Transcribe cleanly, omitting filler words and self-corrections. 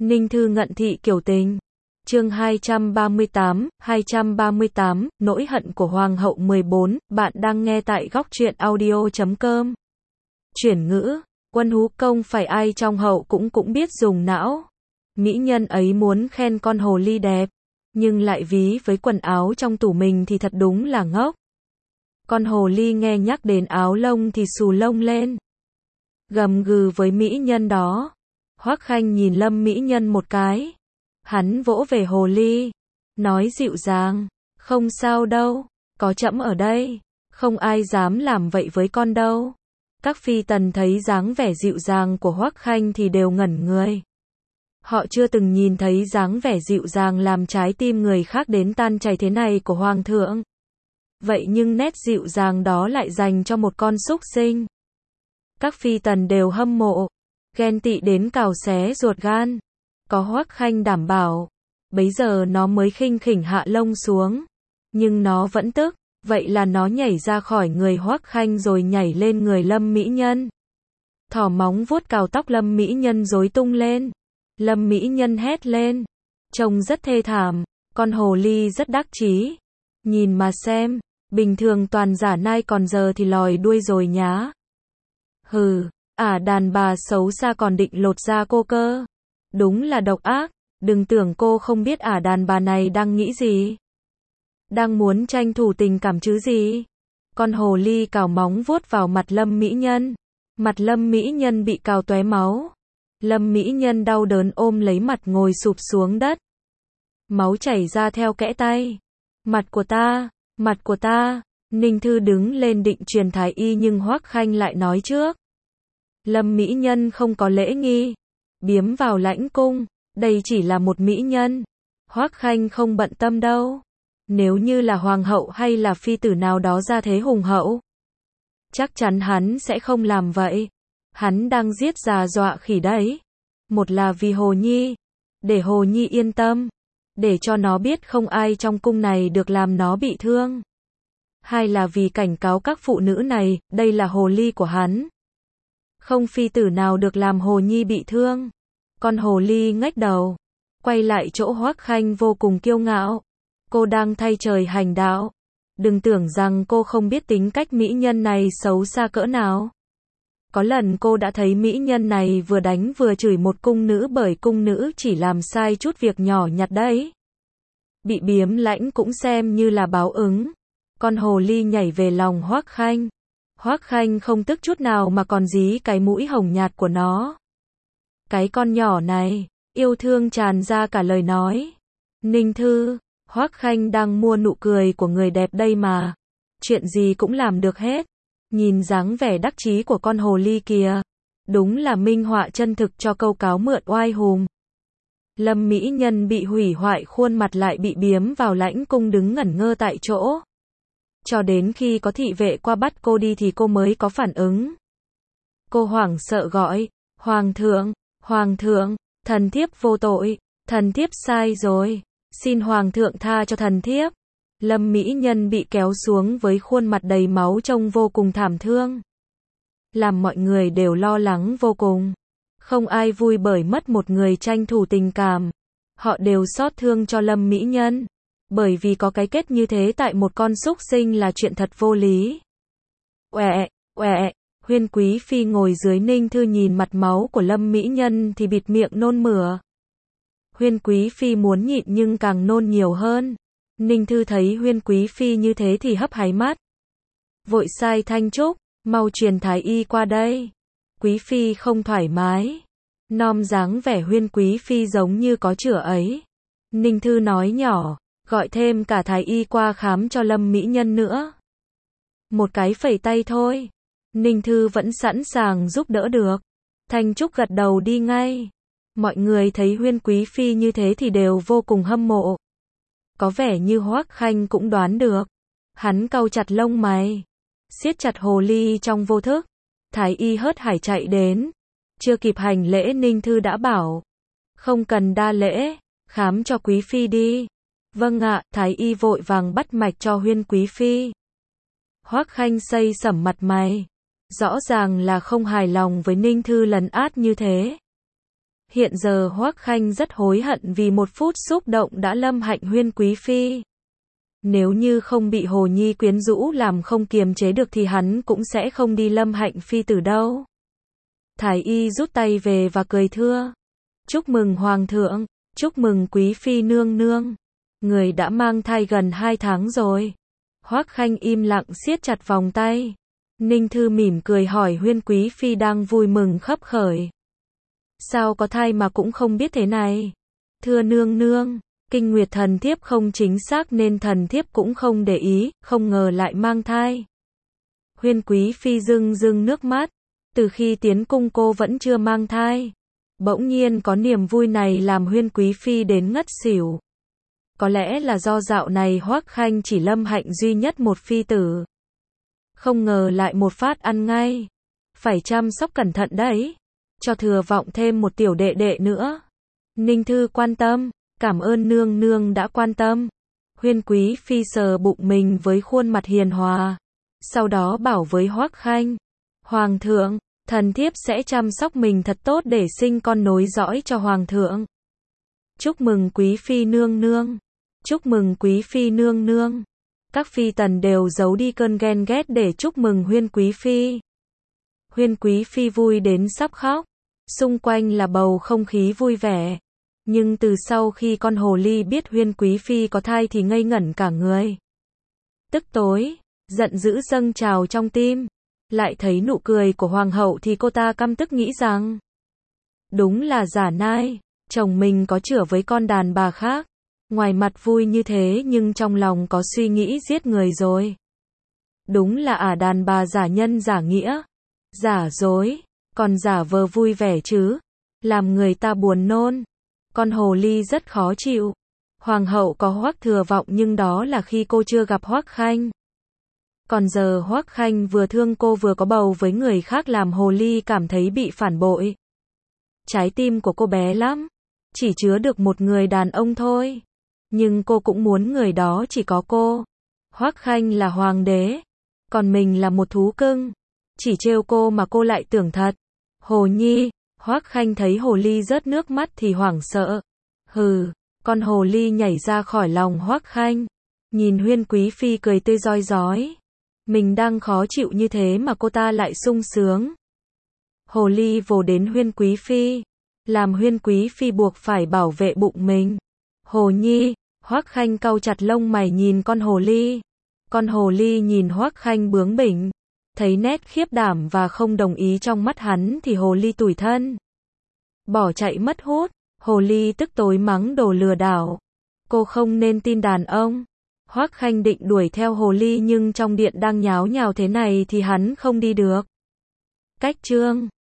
Ninh Thư ngận thị kiểu tình. Chương 238, nỗi hận của Hoàng hậu 14, bạn đang nghe tại góc truyện audio.com. Chuyển ngữ, Quân Hú Công phải ai trong hậu cũng biết dùng não. Mỹ nhân ấy muốn khen con hồ ly đẹp, nhưng lại ví với quần áo trong tủ mình thì thật đúng là ngốc. Con hồ ly nghe nhắc đến áo lông thì xù lông lên, gầm gừ với mỹ nhân đó. Hoắc Khanh nhìn Lâm mỹ nhân một cái. Hắn vỗ về hồ ly, nói dịu dàng, không sao đâu, có trẫm ở đây, không ai dám làm vậy với con đâu. Các phi tần thấy dáng vẻ dịu dàng của Hoắc Khanh thì đều ngẩn người. Họ chưa từng nhìn thấy dáng vẻ dịu dàng làm trái tim người khác đến tan chảy thế này của hoàng thượng. Vậy nhưng nét dịu dàng đó lại dành cho một con súc sinh. Các phi tần đều hâm mộ, ghen tị đến cào xé ruột gan. Có Hoắc Khanh đảm bảo, bấy giờ nó mới khinh khỉnh hạ lông xuống. Nhưng nó vẫn tức, vậy là nó nhảy ra khỏi người Hoắc Khanh rồi nhảy lên người Lâm mỹ nhân. Thỏ móng vuốt cào tóc Lâm mỹ nhân rối tung lên. Lâm mỹ nhân hét lên, trông rất thê thảm. Con hồ ly rất đắc chí. Nhìn mà xem, bình thường toàn giả nai còn giờ thì lòi đuôi rồi nhá. Hừ, đàn bà xấu xa còn định lột da cô cơ. Đúng là độc ác, đừng tưởng cô không biết đàn bà này đang nghĩ gì. Đang muốn tranh thủ tình cảm chứ gì. Con hồ ly cào móng vuốt vào mặt Lâm mỹ nhân. Mặt Lâm mỹ nhân bị cào tóe máu. Lâm mỹ nhân đau đớn ôm lấy mặt ngồi sụp xuống đất. Máu chảy ra theo kẽ tay. Mặt của ta. Ninh Thư đứng lên định truyền thái y nhưng Hoắc Khanh lại nói trước. Lâm mỹ nhân không có lễ nghi. Biếm vào lãnh cung, đây chỉ là một mỹ nhân. Hoắc Khanh không bận tâm đâu. Nếu như là hoàng hậu hay là phi tử nào đó ra thế hùng hậu, chắc chắn hắn sẽ không làm vậy. Hắn đang giết già dọa khỉ đấy. Một là vì Hồ Nhi, để Hồ Nhi yên tâm, để cho nó biết không ai trong cung này được làm nó bị thương. Hai là vì cảnh cáo các phụ nữ này, đây là hồ ly của hắn. Không phi tử nào được làm Hồ Nhi bị thương. Con hồ ly ngách đầu, quay lại chỗ Hoắc Khanh vô cùng kiêu ngạo. Cô đang thay trời hành đạo. Đừng tưởng rằng cô không biết tính cách mỹ nhân này xấu xa cỡ nào. Có lần cô đã thấy mỹ nhân này vừa đánh vừa chửi một cung nữ bởi cung nữ chỉ làm sai chút việc nhỏ nhặt đấy. Bị biếm lãnh cũng xem như là báo ứng. Con hồ ly nhảy về lòng Hoắc Khanh. Hoắc Khanh không tức chút nào mà còn dí cái mũi hồng nhạt của nó. Cái con nhỏ này, yêu thương tràn ra cả lời nói. Ninh Thư, Hoắc Khanh đang mua nụ cười của người đẹp đây mà. Chuyện gì cũng làm được hết. Nhìn dáng vẻ đắc chí của con hồ ly kìa. Đúng là minh họa chân thực cho câu cáo mượn oai hùng. Lâm mỹ nhân bị hủy hoại khuôn mặt lại bị biếm vào lãnh cung đứng ngẩn ngơ tại chỗ. Cho đến khi có thị vệ qua bắt cô đi thì cô mới có phản ứng. Cô hoảng sợ gọi, Hoàng thượng, thần thiếp vô tội, thần thiếp sai rồi, xin Hoàng thượng tha cho thần thiếp. Lâm mỹ nhân bị kéo xuống với khuôn mặt đầy máu trông vô cùng thảm thương. Làm mọi người đều lo lắng vô cùng. Không ai vui bởi mất một người tranh thủ tình cảm. Họ đều xót thương cho Lâm mỹ nhân. Bởi vì có cái kết như thế tại một con súc sinh là chuyện thật vô lý. Huyên quý phi ngồi dưới Ninh Thư nhìn mặt máu của Lâm mỹ nhân thì bịt miệng nôn mửa. Huyên quý phi muốn nhịn nhưng càng nôn nhiều hơn. Ninh Thư thấy Huyên quý phi như thế thì hấp háy mắt. Vội sai Thanh Trúc, mau truyền thái y qua đây. Quý phi không thoải mái. Nom dáng vẻ Huyên quý phi giống như có chữa ấy. Ninh Thư nói nhỏ, gọi thêm cả thái y qua khám cho Lâm mỹ nhân nữa. Một cái phẩy tay thôi. Ninh Thư vẫn sẵn sàng giúp đỡ được. Thanh Trúc gật đầu đi ngay. Mọi người thấy Huyên quý phi như thế thì đều vô cùng hâm mộ. Có vẻ như Hoắc Khanh cũng đoán được. Hắn cau chặt lông mày, siết chặt hồ ly trong vô thức. Thái y hớt hải chạy đến. Chưa kịp hành lễ Ninh Thư đã bảo. Không cần đa lễ, khám cho quý phi đi. Vâng ạ, thái y vội vàng bắt mạch cho Huyên quý phi. Hoắc Khanh xây sẩm mặt mày. Rõ ràng là không hài lòng với Ninh Thư lấn át như thế. Hiện giờ Hoắc Khanh rất hối hận vì một phút xúc động đã lâm hạnh Huyên Quý Phi. Nếu như không bị Hồ Nhi quyến rũ làm không kiềm chế được thì hắn cũng sẽ không đi lâm hạnh phi tử đâu. Thái y rút tay về và cười thưa. Chúc mừng Hoàng thượng, chúc mừng Quý Phi nương nương. Người đã mang thai gần 2 tháng rồi. Hoắc Khanh im lặng siết chặt vòng tay. Ninh Thư mỉm cười hỏi Huyên Quý Phi đang vui mừng khấp khởi. Sao có thai mà cũng không biết thế này? Thưa nương nương, kinh nguyệt thần thiếp không chính xác nên thần thiếp cũng không để ý, không ngờ lại mang thai. Huyên Quý Phi rưng rưng nước mắt. Từ khi tiến cung cô vẫn chưa mang thai. Bỗng nhiên có niềm vui này làm Huyên Quý Phi đến ngất xỉu. Có lẽ là do dạo này Hoắc Khanh chỉ lâm hạnh duy nhất một phi tử. Không ngờ lại một phát ăn ngay. Phải chăm sóc cẩn thận đấy. Cho thừa vọng thêm một tiểu đệ đệ nữa. Ninh Thư quan tâm. Cảm ơn nương nương đã quan tâm. Huyên Quý Phi sờ bụng mình với khuôn mặt hiền hòa. Sau đó bảo với Hoắc Khanh. Hoàng thượng, thần thiếp sẽ chăm sóc mình thật tốt để sinh con nối dõi cho Hoàng thượng. Chúc mừng Quý Phi nương nương. Chúc mừng Quý Phi nương nương. Các phi tần đều giấu đi cơn ghen ghét để chúc mừng Huyên Quý Phi. Huyên Quý Phi vui đến sắp khóc. Xung quanh là bầu không khí vui vẻ. Nhưng từ sau khi con hồ ly biết Huyên Quý Phi có thai thì ngây ngẩn cả người. Tức tối, giận dữ dâng trào trong tim. Lại thấy nụ cười của hoàng hậu thì cô ta căm tức nghĩ rằng đúng là giả nai, chồng mình có chửa với con đàn bà khác. Ngoài mặt vui như thế nhưng trong lòng có suy nghĩ giết người rồi. Đúng là đàn bà giả nhân giả nghĩa, giả dối, còn giả vờ vui vẻ chứ, làm người ta buồn nôn. Con hồ ly rất khó chịu. Hoàng hậu có Hoắc Thừa Vọng nhưng đó là khi cô chưa gặp Hoắc Khanh. Còn giờ Hoắc Khanh vừa thương cô vừa có bầu với người khác làm hồ ly cảm thấy bị phản bội. Trái tim của cô bé lắm, chỉ chứa được một người đàn ông thôi. Nhưng cô cũng muốn người đó chỉ có cô. Hoắc Khanh là hoàng đế, còn mình là một thú cưng. Chỉ trêu cô mà cô lại tưởng thật. Hồ Nhi, Hoắc Khanh thấy hồ ly rớt nước mắt thì hoảng sợ. Hừ, con hồ ly nhảy ra khỏi lòng Hoắc Khanh. Nhìn Huyên Quý Phi cười tươi rói rói. Mình đang khó chịu như thế mà cô ta lại sung sướng. Hồ ly vồ đến Huyên Quý Phi, làm Huyên Quý Phi buộc phải bảo vệ bụng mình. Hồ Nhi, Hoắc Khanh cau chặt lông mày nhìn con hồ ly. Con hồ ly nhìn Hoắc Khanh bướng bỉnh, thấy nét khiếp đảm và không đồng ý trong mắt hắn thì hồ ly tủi thân. Bỏ chạy mất hút, hồ ly tức tối mắng đồ lừa đảo. Cô không nên tin đàn ông. Hoắc Khanh định đuổi theo hồ ly nhưng trong điện đang nháo nhào thế này thì hắn không đi được. Cách chương